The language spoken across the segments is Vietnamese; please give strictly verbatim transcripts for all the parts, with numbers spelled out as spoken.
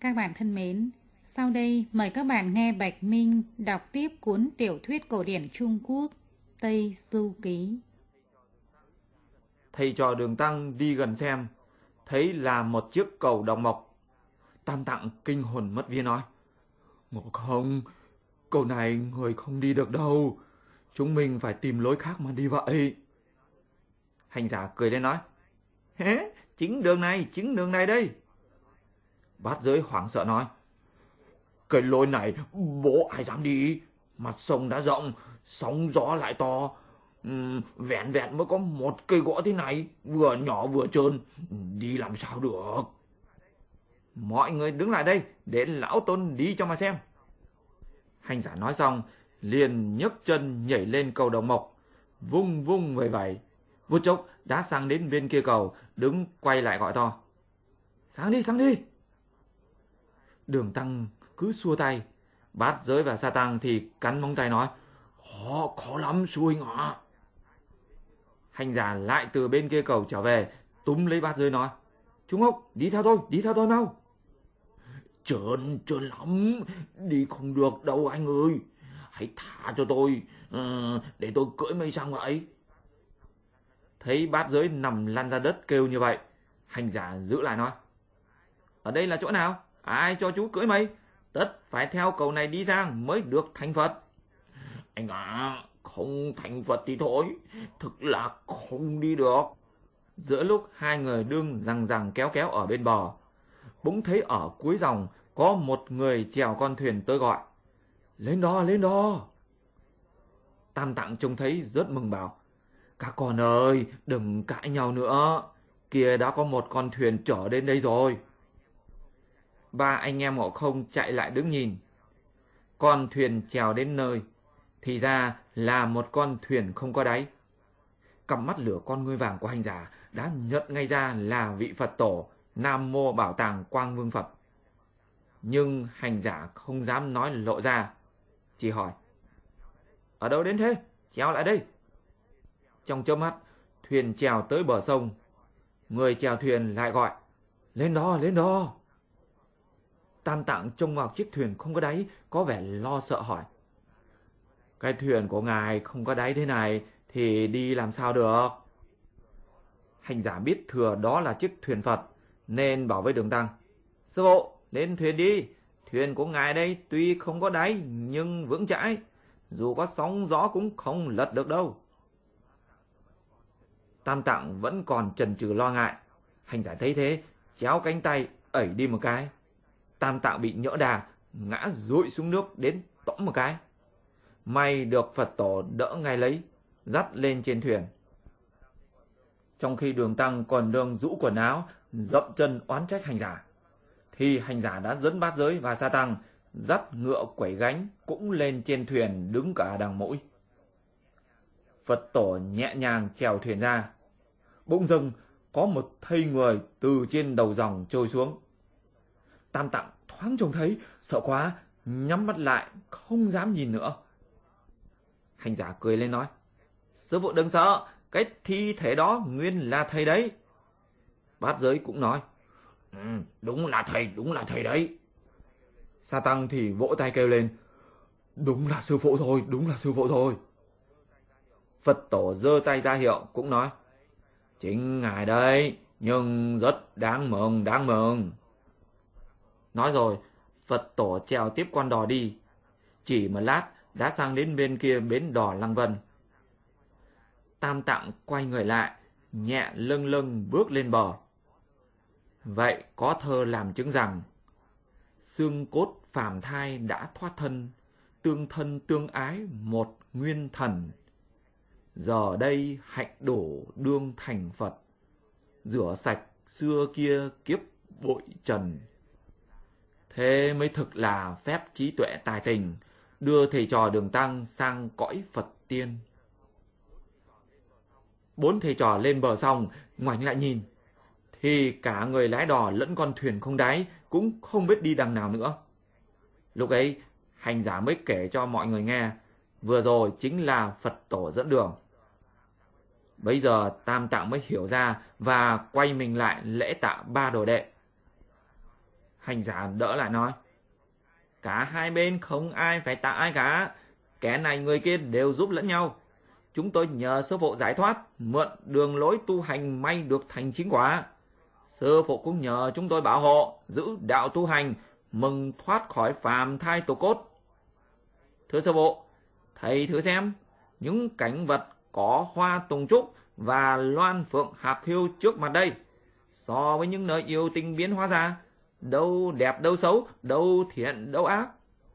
Các bạn thân mến, sau đây mời các bạn nghe Bạch Minh đọc tiếp cuốn tiểu thuyết cổ điển Trung Quốc Tây Du Ký. Thầy trò Đường Tăng đi gần xem, thấy là một chiếc cầu đồng mộc. Tam Tạng kinh hồn mất vía nói: Ngộ không, cầu này người không đi được đâu, chúng mình phải tìm lối khác mà đi vậy. Hành giả cười lên nói: Hế, chính đường này, chính đường này đây. Bát giới hoảng sợ nói: Cái lối này bố ai dám đi, mặt sông đã rộng, sóng gió lại to, uhm, vẹn vẹn mới có một cây gỗ thế này, vừa nhỏ vừa trơn, đi làm sao được. Mọi người đứng lại đây, để lão tôn đi cho mà xem. Hành giả nói xong, liền nhấc chân nhảy lên cầu đồng mộc, vung vung vẩy vẩy, vút chốc đã sang đến bên kia cầu, đứng quay lại gọi to: Sang đi, sang đi. Đường Tăng cứ xua tay, Bát giới và Sa Tăng thì cắn móng tay nói: Khó, khó lắm sư huynh ạ. Hành giả lại từ bên kia cầu trở về, túm lấy Bát giới nói: Trung Hốc, đi theo tôi, đi theo tôi mau. Trơn, trơn lắm, đi không được đâu anh ơi. Hãy thả cho tôi, uh, để tôi cưỡi mây sang vậy. Thấy Bát giới nằm lăn ra đất kêu như vậy, hành giả giữ lại nói: Ở đây là chỗ nào? Ai cho chú cưỡi mây? Tất phải theo cầu này đi sang mới được thành Phật. Anh ạ, à, không thành Phật thì thôi, thực là không đi được. Giữa lúc hai người đương rằng rằng kéo kéo ở bên bờ, bỗng thấy ở cuối dòng có một người chèo con thuyền tới gọi: Lên đó, lên đó. Tam Tạng trông thấy rất mừng bảo: Các con ơi, đừng cãi nhau nữa, kia đã có một con thuyền chở đến đây rồi. Ba anh em Ngộ Không chạy lại đứng nhìn. Con thuyền chèo đến nơi, thì ra là một con thuyền không có đáy. Cặp mắt lửa con ngươi vàng của hành giả đã nhận ngay ra là vị Phật tổ Nam Mô Bảo Tàng Quang Vương Phật. Nhưng hành giả không dám nói lộ ra, chỉ hỏi: Ở đâu đến thế? Chèo lại đây. Trong chớp mắt, thuyền chèo tới bờ sông. Người chèo thuyền lại gọi: Lên đó, lên đó. Tam Tạng trông vào chiếc thuyền không có đáy, có vẻ lo sợ hỏi: Cái thuyền của ngài không có đáy thế này thì đi làm sao được? Hành giả biết thừa đó là chiếc thuyền Phật, nên bảo với Đường Tăng: Sư phụ, lên thuyền đi. Thuyền của ngài đây tuy không có đáy nhưng vững chãi, dù có sóng gió cũng không lật được đâu. Tam Tạng vẫn còn chần chừ lo ngại. Hành giả thấy thế, chéo cánh tay ẩy đi một cái. Tam Tạng bị nhỡ đà, ngã dụi xuống nước đến tõm một cái. May được Phật tổ đỡ ngay lấy, dắt lên trên thuyền. Trong khi Đường Tăng còn đương rũ quần áo, dậm chân oán trách hành giả, thì hành giả đã dẫn Bát giới và Sa Tăng dắt ngựa quẩy gánh cũng lên trên thuyền đứng cả đằng mũi. Phật tổ nhẹ nhàng chèo thuyền ra. Bỗng dưng có một thây người từ trên đầu dòng trôi xuống. Tam Tạng thoáng trông thấy, sợ quá, nhắm mắt lại, không dám nhìn nữa. Hành giả cười lên nói: Sư phụ đừng sợ, cái thi thể đó nguyên là thầy đấy. Bát giới cũng nói: ừ, đúng là thầy, đúng là thầy đấy. Sa Tăng thì vỗ tay kêu lên: Đúng là sư phụ thôi, đúng là sư phụ thôi. Phật tổ giơ tay ra hiệu cũng nói: Chính ngài đấy, nhưng rất đáng mừng, đáng mừng. Nói rồi, Phật tổ chèo tiếp con đò đi. Chỉ một lát đã sang đến bên kia bến đò Lăng Vân. Tam Tạng quay người lại, nhẹ lâng lâng bước lên bờ. Vậy có thơ làm chứng rằng: Xương cốt phàm thai đã thoát thân, tương thân tương ái một nguyên thần. Giờ đây hạnh đủ đương thành Phật, rửa sạch xưa kia kiếp bụi trần. Thế mới thực là phép trí tuệ tài tình, đưa thầy trò Đường Tăng sang cõi Phật tiên. Bốn thầy trò lên bờ xong, ngoảnh lại nhìn, thì cả người lái đò lẫn con thuyền không đáy cũng không biết đi đằng nào nữa. Lúc ấy, hành giả mới kể cho mọi người nghe, vừa rồi chính là Phật tổ dẫn đường. Bây giờ Tam Tạng mới hiểu ra và quay mình lại lễ tạ ba đồ đệ. Hành giả đỡ lại nói, cả hai bên không ai phải tạ ai cả. Kẻ này người kia đều giúp lẫn nhau. Chúng tôi nhờ sư phụ giải thoát, mượn đường lối tu hành may được thành chính quả. Sư phụ cũng nhờ chúng tôi bảo hộ, giữ đạo tu hành, mừng thoát khỏi phàm thai tổ cốt. Thưa sư phụ, thầy thử xem, những cảnh vật có hoa tùng trúc và loan phượng hạc hưu trước mặt đây, so với những nơi yêu tinh biến hóa ra, đâu đẹp đâu xấu, đâu thiện đâu ác.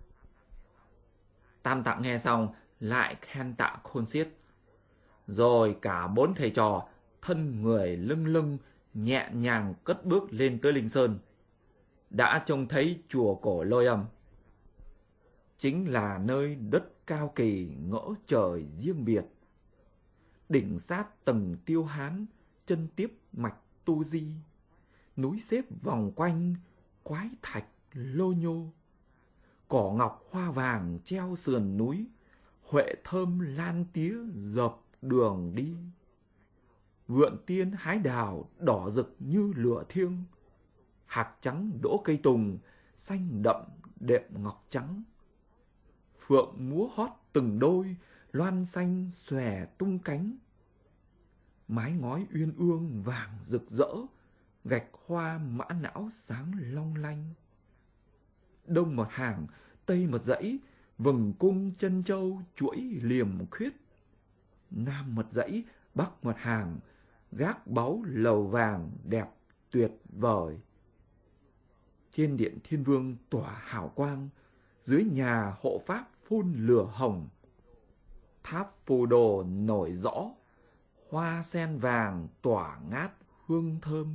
Tam Tạng nghe xong lại khen tạ khôn xiết. Rồi cả bốn thầy trò thân người lưng lưng nhẹ nhàng cất bước lên tới Linh Sơn, đã trông thấy chùa cổ Lôi Âm. Chính là nơi đất cao kỳ ngỡ trời riêng biệt, đỉnh sát tầng Tiêu Hán, chân tiếp mạch Tu Di, núi xếp vòng quanh quái thạch lô nhô, cỏ ngọc hoa vàng treo sườn núi, huệ thơm lan tía dợp đường đi. Vượn tiên hái đào đỏ rực như lửa thiêng, hạc trắng đỗ cây tùng xanh đậm đệm ngọc trắng. Phượng múa hót từng đôi, loan xanh xòe tung cánh. Mái ngói uyên ương vàng rực rỡ, gạch hoa mã não sáng long lanh. Đông một hàng, tây một dãy, vầng cung chân châu chuỗi liềm khuyết. Nam một dãy, bắc một hàng, gác báu lầu vàng đẹp tuyệt vời. Trên điện Thiên Vương tỏa hào quang, dưới nhà hộ pháp phun lửa hồng. Tháp Phù Đồ nổi rõ, hoa sen vàng tỏa ngát hương thơm.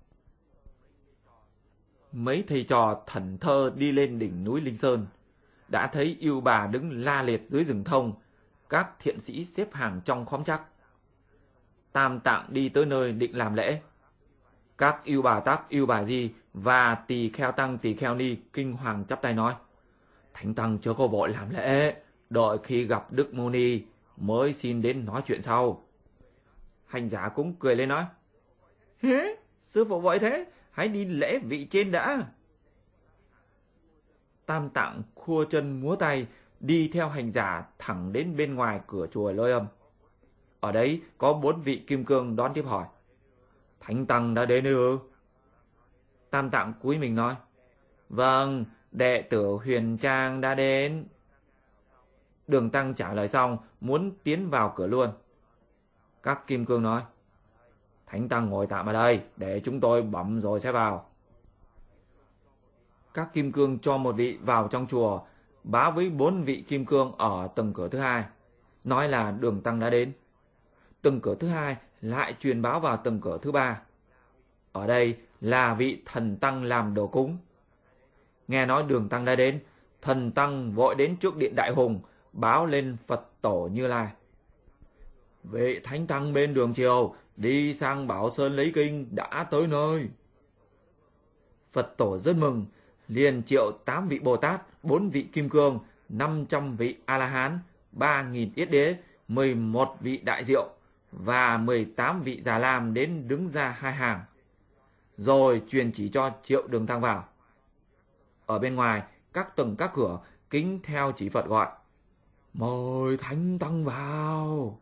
Mấy thầy trò thẩn thơ đi lên đỉnh núi Linh Sơn, đã thấy yêu bà đứng la liệt dưới rừng thông, các thiện sĩ xếp hàng trong khóm chắc. Tam Tạng đi tới nơi định làm lễ. Các yêu bà tắc, yêu bà di và tỳ kheo tăng, tỳ kheo ni kinh hoàng chắp tay nói, Thánh tăng chưa có vội làm lễ, đợi khi gặp Đức Mô Ni mới xin đến nói chuyện sau. Hành giả cũng cười lên nói, Hế, sư phụ vội thế, hãy đi lễ vị trên đã. Tam Tạng khua chân múa tay, đi theo hành giả thẳng đến bên ngoài cửa chùa Lôi Âm. Ở đấy có bốn vị kim cương đón tiếp hỏi, Thánh tăng đã đến ư? Tam Tạng cúi mình nói, Vâng, đệ tử Huyền Trang đã đến. Đường tăng trả lời xong, muốn tiến vào cửa luôn. Các kim cương nói, Thánh tăng ngồi tạm ở đây, để chúng tôi bẩm rồi sẽ vào. Các kim cương cho một vị vào trong chùa, báo với bốn vị kim cương ở tầng cửa thứ hai, nói là đường tăng đã đến. Tầng cửa thứ hai lại truyền báo vào tầng cửa thứ ba. Ở đây là vị thần tăng làm đồ cúng. Nghe nói đường tăng đã đến, thần tăng vội đến trước điện Đại Hùng, báo lên Phật tổ Như Lai. Vị thánh tăng bên đường chiều đi sang Bảo Sơn lấy kinh đã tới nơi. Phật tổ rất mừng, liền triệu tám vị Bồ Tát, bốn vị Kim Cương, năm trăm vị A-la-hán, ba nghìn Yết Đế, mười một vị Đại Diệu và mười tám vị Già Lam đến đứng ra hai hàng. Rồi truyền chỉ cho triệu đường tăng vào. Ở bên ngoài, các tầng các cửa kính theo chỉ Phật gọi, mời thánh tăng vào.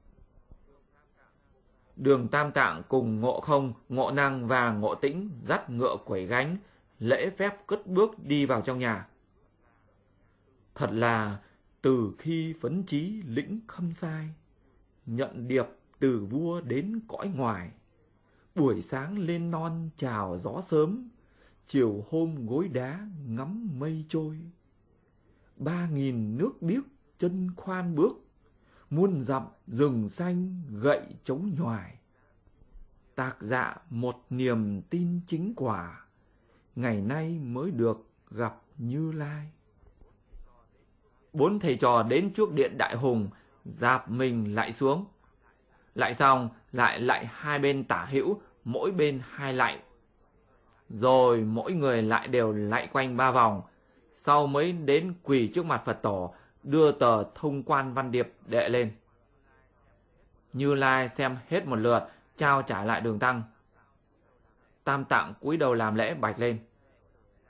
Đường Tam Tạng cùng Ngộ Không, Ngộ Năng và Ngộ Tĩnh dắt ngựa quẩy gánh, lễ phép cất bước đi vào trong nhà. Thật là từ khi phấn chí lĩnh Khâm Sai, nhận điệp từ vua đến cõi ngoài. Buổi sáng lên non chào gió sớm, chiều hôm gối đá ngắm mây trôi. Ba nghìn nước biếc chân khoan bước, muôn dặm rừng xanh gậy chống nhoài. Tạc dạ một niềm tin chính quả, ngày nay mới được gặp Như Lai. Bốn thầy trò đến trước điện Đại Hùng, dạp mình lạy xuống. Lạy xong lại lạy hai bên tả hữu, mỗi bên hai lạy. Rồi mỗi người lại đều lạy quanh ba vòng, sau mới đến quỳ trước mặt Phật tổ, đưa tờ thông quan văn điệp đệ lên. Như Lai xem hết một lượt, trao trả lại đường tăng. Tam Tạng cúi đầu làm lễ bạch lên,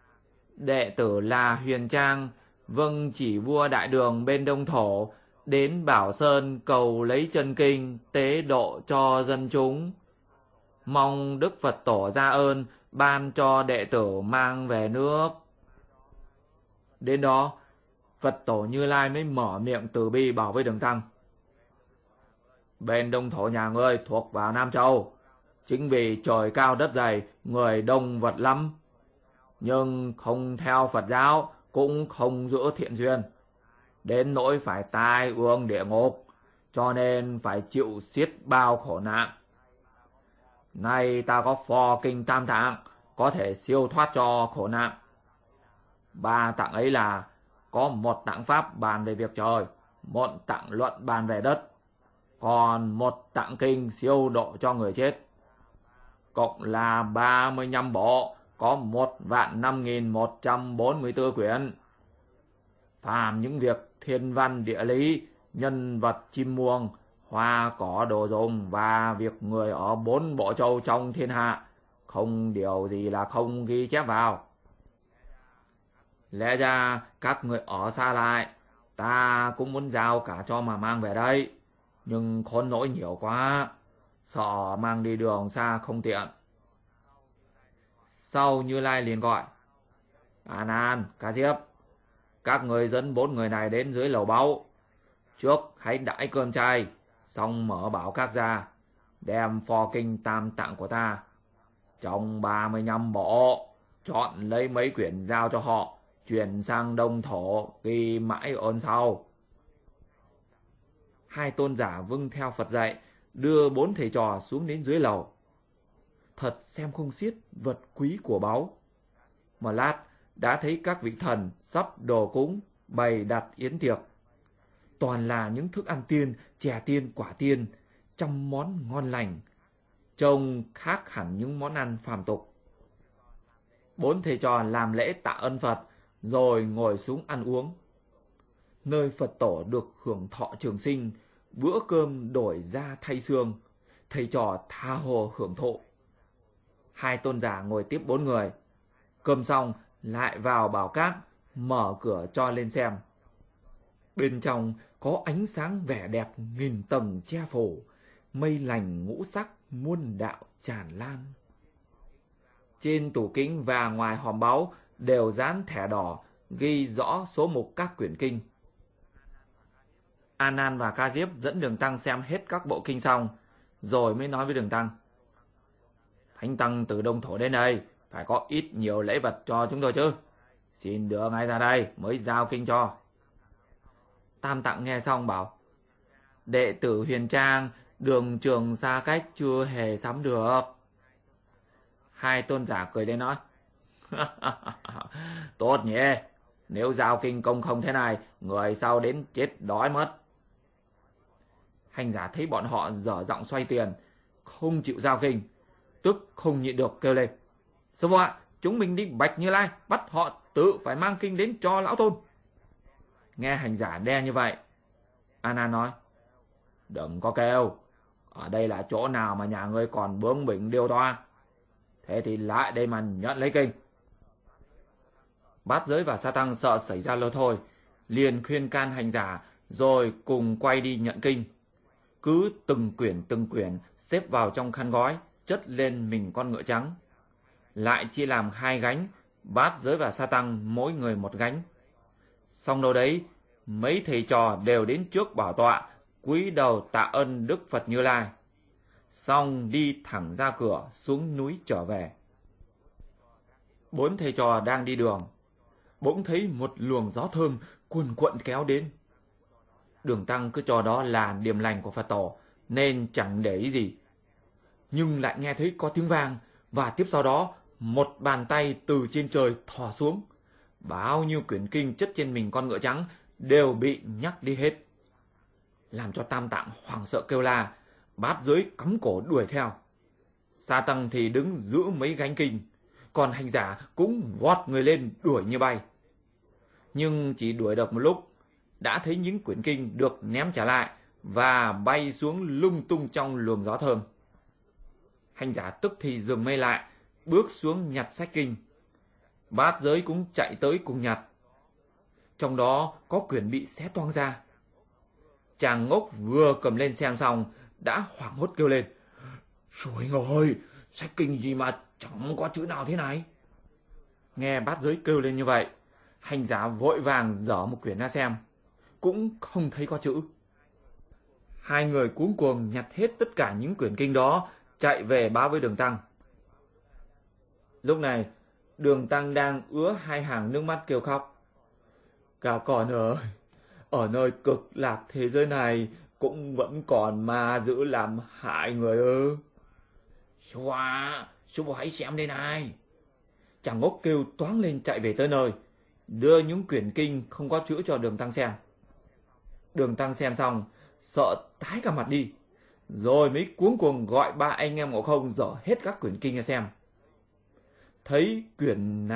Đệ tử là Huyền Trang, vâng chỉ vua Đại Đường bên Đông Thổ, đến Bảo Sơn cầu lấy chân kinh, tế độ cho dân chúng. Mong Đức Phật Tổ ra ơn, ban cho đệ tử mang về nước. Đến đó, Phật Tổ Như Lai mới mở miệng từ bi bảo với Đường Tăng. Bên Đông Thổ nhà ngươi thuộc vào Nam Châu, chính vì trời cao đất dày, người đông vật lắm. Nhưng không theo Phật giáo, cũng không giữ thiện duyên, đến nỗi phải tai ương địa ngục, cho nên phải chịu xiết bao khổ nạn. Nay ta có phò kinh tam tạng, có thể siêu thoát cho khổ nạn. Ba tạng ấy là: có một tạng pháp bàn về việc trời, một tạng luận bàn về đất, còn một tạng kinh siêu độ cho người chết. Cộng là ba mươi lăm bộ, có một vạn năm nghìn một trăm bốn mươi tư quyển. Phàm những việc thiên văn địa lý, nhân vật chim muông, hoa cỏ đồ dùng và việc người ở bốn bộ châu trong thiên hạ, không điều gì là không ghi chép vào. Lẽ ra các người ở xa lại, ta cũng muốn giao cả cho mà mang về đây, nhưng khốn nỗi nhiều quá, sợ mang đi đường xa không tiện. Sau Như Lai liền gọi: A Nan, Ca Diếp, các người dẫn bốn người này đến dưới lầu báu. Trước hãy đãi cơm chay, xong mở bảo các ra, đem phò kinh tam tạng của ta trong ba mươi lăm bộ, chọn lấy mấy quyển giao cho họ, chuyển sang Đông Thổ ghi mãi ơn sau. Hai tôn giả vâng theo Phật dạy, đưa bốn thầy trò xuống đến dưới lầu. Thật xem không xiết vật quý của báu. Một lát đã thấy các vị thần sắp đồ cúng, bày đặt yến tiệc. Toàn là những thức ăn tiên, chè tiên, quả tiên, trăm món ngon lành, trông khác hẳn những món ăn phàm tục. Bốn thầy trò làm lễ tạ ơn Phật, rồi ngồi xuống ăn uống. Nơi Phật Tổ được hưởng thọ trường sinh, bữa cơm đổi da thay xương, thầy trò tha hồ hưởng thụ. Hai tôn giả ngồi tiếp bốn người. Cơm xong lại vào bảo cát, mở cửa cho lên xem. Bên trong có ánh sáng vẻ đẹp nghìn tầng che phủ, mây lành ngũ sắc muôn đạo tràn lan. Trên tủ kính và ngoài hòm báu đều dán thẻ đỏ ghi rõ số mục các quyển kinh. A Nan và Ca Diếp dẫn Đường Tăng xem hết các bộ kinh xong, rồi mới nói với Đường Tăng: Thánh Tăng từ Đông Thổ đến đây, phải có ít nhiều lễ vật cho chúng tôi chứ. Xin đưa ngay ra đây mới giao kinh cho. Tam Tạng nghe xong bảo: Đệ tử Huyền Trang, đường trường xa cách, chưa hề sắm được. Hai tôn giả cười lên nói: Tốt nhỉ, nếu giao kinh công không thế này, người sau đến chết đói mất. Hành giả thấy bọn họ dở giọng xoay tiền, không chịu giao kinh, tức không nhịn được kêu lên: Sư phụ ạ, chúng mình đi Bạch Như Lai, bắt họ tự phải mang kinh đến cho lão tôn. Nghe hành giả đe như vậy, A Nan nói: Đừng có kêu, ở đây là chỗ nào mà nhà ngươi còn bướng bỉnh điêu toa. Thế thì lại đây mà nhận lấy kinh. Bát Giới và Sa Tăng sợ xảy ra lỡ thôi, liền khuyên can hành giả, rồi cùng quay đi nhận kinh. Cứ từng quyển từng quyển xếp vào trong khăn gói, chất lên mình con ngựa trắng. Lại chia làm hai gánh, Bát Giới và Sa Tăng mỗi người một gánh. Xong đâu đấy, mấy thầy trò đều đến trước bảo tọa, cúi đầu tạ ơn Đức Phật Như Lai. Xong đi thẳng ra cửa xuống núi trở về. Bốn thầy trò đang đi đường, bỗng thấy một luồng gió thơm cuồn cuộn kéo đến. Đường Tăng cứ cho đó là điềm lành của Phật Tổ, nên chẳng để ý gì. Nhưng lại nghe thấy có tiếng vang, và tiếp sau đó một bàn tay từ trên trời thò xuống. Bao nhiêu quyển kinh chất trên mình con ngựa trắng đều bị nhắc đi hết, làm cho Tam Tạng hoảng sợ kêu la. Bát Giới cắm cổ đuổi theo. Sa Tăng thì đứng giữ mấy gánh kinh, còn hành giả cũng vọt người lên đuổi như bay. Nhưng chỉ đuổi được một lúc, đã thấy những quyển kinh được ném trả lại và bay xuống lung tung trong luồng gió thơm. Hành giả tức thì dừng mây lại, bước xuống nhặt sách kinh. Bát Giới cũng chạy tới cùng nhặt. Trong đó có quyển bị xé toang ra. Chàng Ngốc vừa cầm lên xem xong đã hoảng hốt kêu lên: "Trời ơi, sách kinh gì mà chẳng có chữ nào thế này?" Nghe Bát Giới kêu lên như vậy, hành giả vội vàng dở một quyển ra xem, cũng không thấy có chữ. Hai người cuống cuồng nhặt hết tất cả những quyển kinh đó, chạy về báo với Đường Tăng. Lúc này, Đường Tăng đang ứa hai hàng nước mắt kêu khóc: "Các con ơi, ở nơi cực lạc thế giới này cũng vẫn còn ma dữ làm hại người ư?" "Sư phụ à, sư phụ hãy xem đây này." Chàng Ngốc kêu toáng lên chạy về tới nơi, đưa những quyển kinh không có chữ cho Đường Tăng xem. Đường Tăng xem xong, sợ tái cả mặt đi, rồi mới cuống cuồng gọi ba anh em Ngộ Không dở hết các quyển kinh ra xem. Thấy quyển